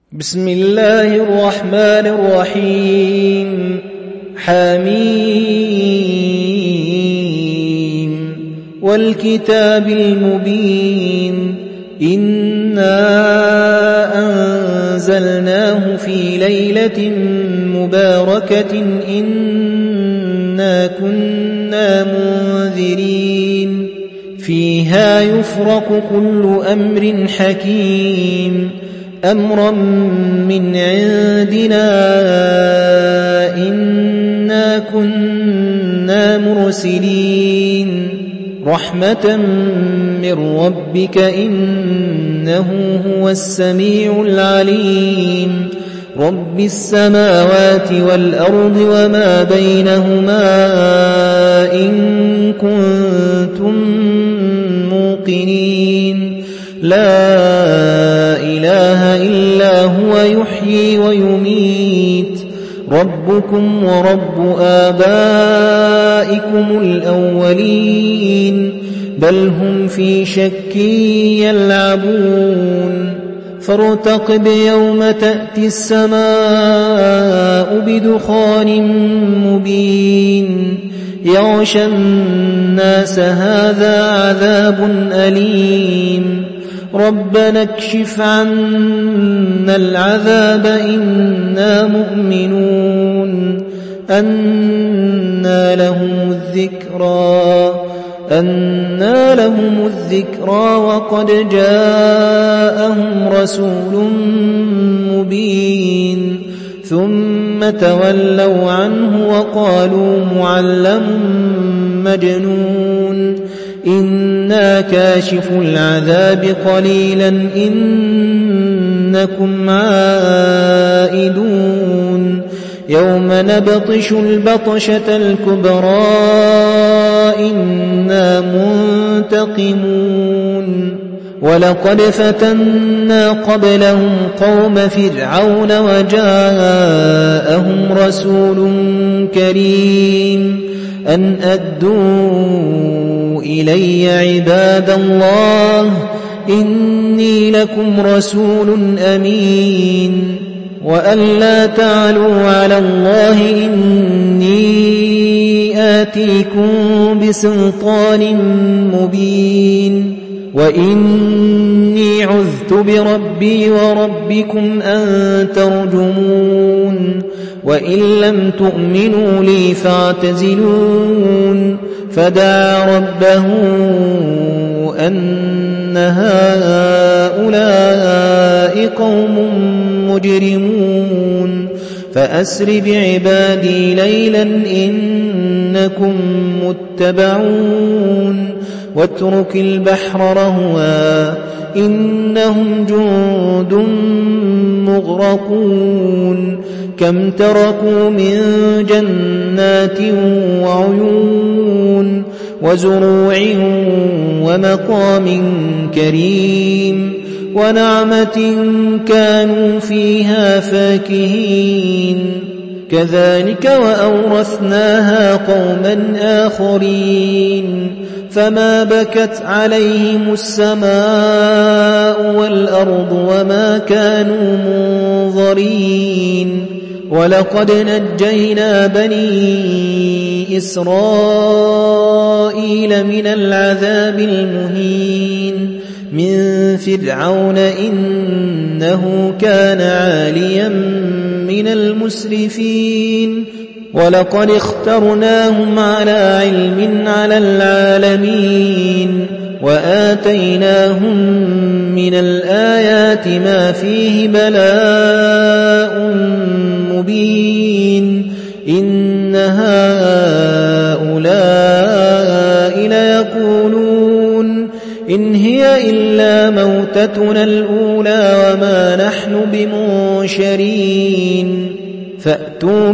بسم الله الرحمن الرحيم حميم والكتاب المبين إنا أنزلناه في ليلة مباركة إنا كنا منذرين فيها يفرق كل أمر حكيم أمرا من عندنا إنا كنا مرسلين رحمة من ربك إنه هو السميع العليم رب السماوات والأرض وما بينهما إن كنتم موقنين لا إله إلا هو يحيي ويميت ربكم ورب آبائكم الأولين بل هم في شك يلعبون فارتقب يوم تأتي السماء بدخان مبين يغشى الناس هذا عذاب أليم ربنا اكشف عنا العذاب إنا مؤمنون أنى لهم الذكرى وقد جاءهم رسول مبين ثم تولوا عنه وقالوا معلم مجنون إنا كاشف العذاب قليلا إنكم عائدون يوم نبطش البطشة الكبرى إنا منتقمون ولقد فتنا قبلهم قوم فرعون وجاءهم رسول كريم أن أدوا إلي عباد الله إني لكم رسول أمين وأن لا تعلوا على الله إني آتيكم بسلطان مبين وإني عذت بربي وربكم أن ترجمون وإن لم تؤمنوا لي فاعتزلون فدعا ربه أن هؤلاء قوم مجرمون فأسر بعبادي ليلا إنكم متبعون واترك البحر رهوا إنهم جند مغرقون كم تركوا من جنات وعيون وزروع ومقام كريم ونعمة كانوا فيها فاكهين كذلك وأورثناها قوما آخرين فما بكت عليهم السماء والأرض وما كانوا منظرين ولقد نجينا بني إسرائيل من العذاب المهين من فرعون إنه كان عاليا من المسرفين ولقد اخترناهم على علم على العالمين وآتيناهم من الآيات ما فيه بلاء مبين إن هؤلاء ليقولون إن هي إلا موتتنا الأولى وما نحن بمنشرين فأتوا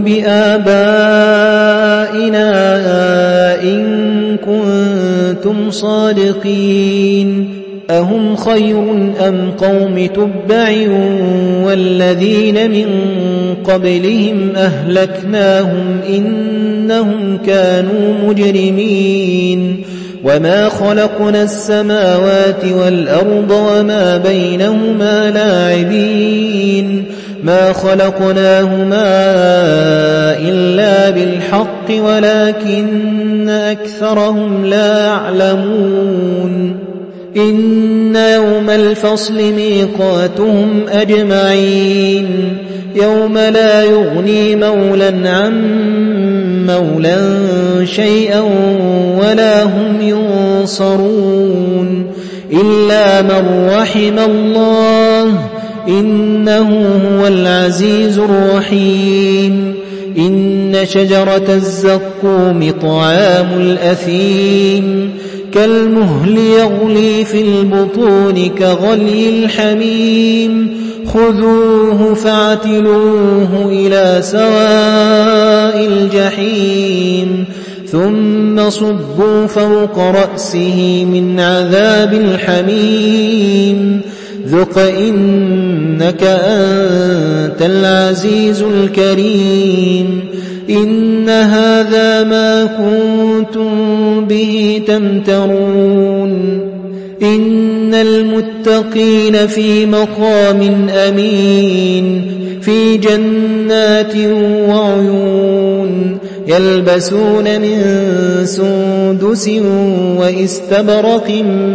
بآبائنا إن كنتم صادقين أهم خير أم قوم تبع والذين من قبلهم أهلكناهم إنهم كانوا مجرمين وما خلقنا السماوات والأرض وما بينهما لاعبين ما خلقناهما إلا بالحق ولكن أكثرهم لا يعلمون إن يوم الفصل ميقاتهم أجمعين يوم لا يغني مولى عن مولى شيئا ولا هم ينصرون إلا من رحم الله إنه هو العزيز الرحيم إن شجرة الزقوم طعام الأثيم كالمهل يغلي في البطون كغلي الحميم خذوه فاعتلوه إلى سواء الجحيم ثم صبوا فوق رأسه من عذاب الحميم ذق إنك أنت العزيز الكريم إن هذا ما كنتم به تمترون إن المتقين في مقام أمين في جنات وعيون يلبسون من سندس واستبرق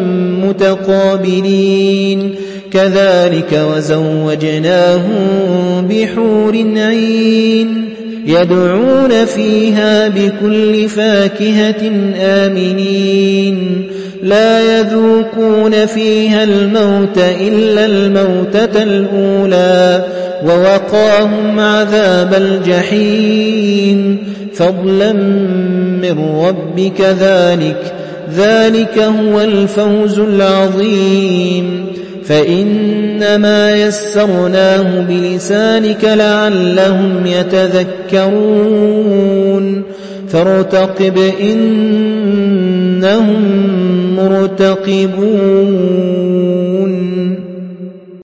متقابلين كذلك وزوجناهم بحور عين يدعون فيها بكل فاكهة آمنين لا يذوقون فيها الموت إلا الموتة الأولى ووقاهم عذاب الجحيم فضلا من ربك ذلك هو الفوز العظيم فإنما يسرناه بلسانك لعلهم يتذكرون فارتقب إنهم مرتقبون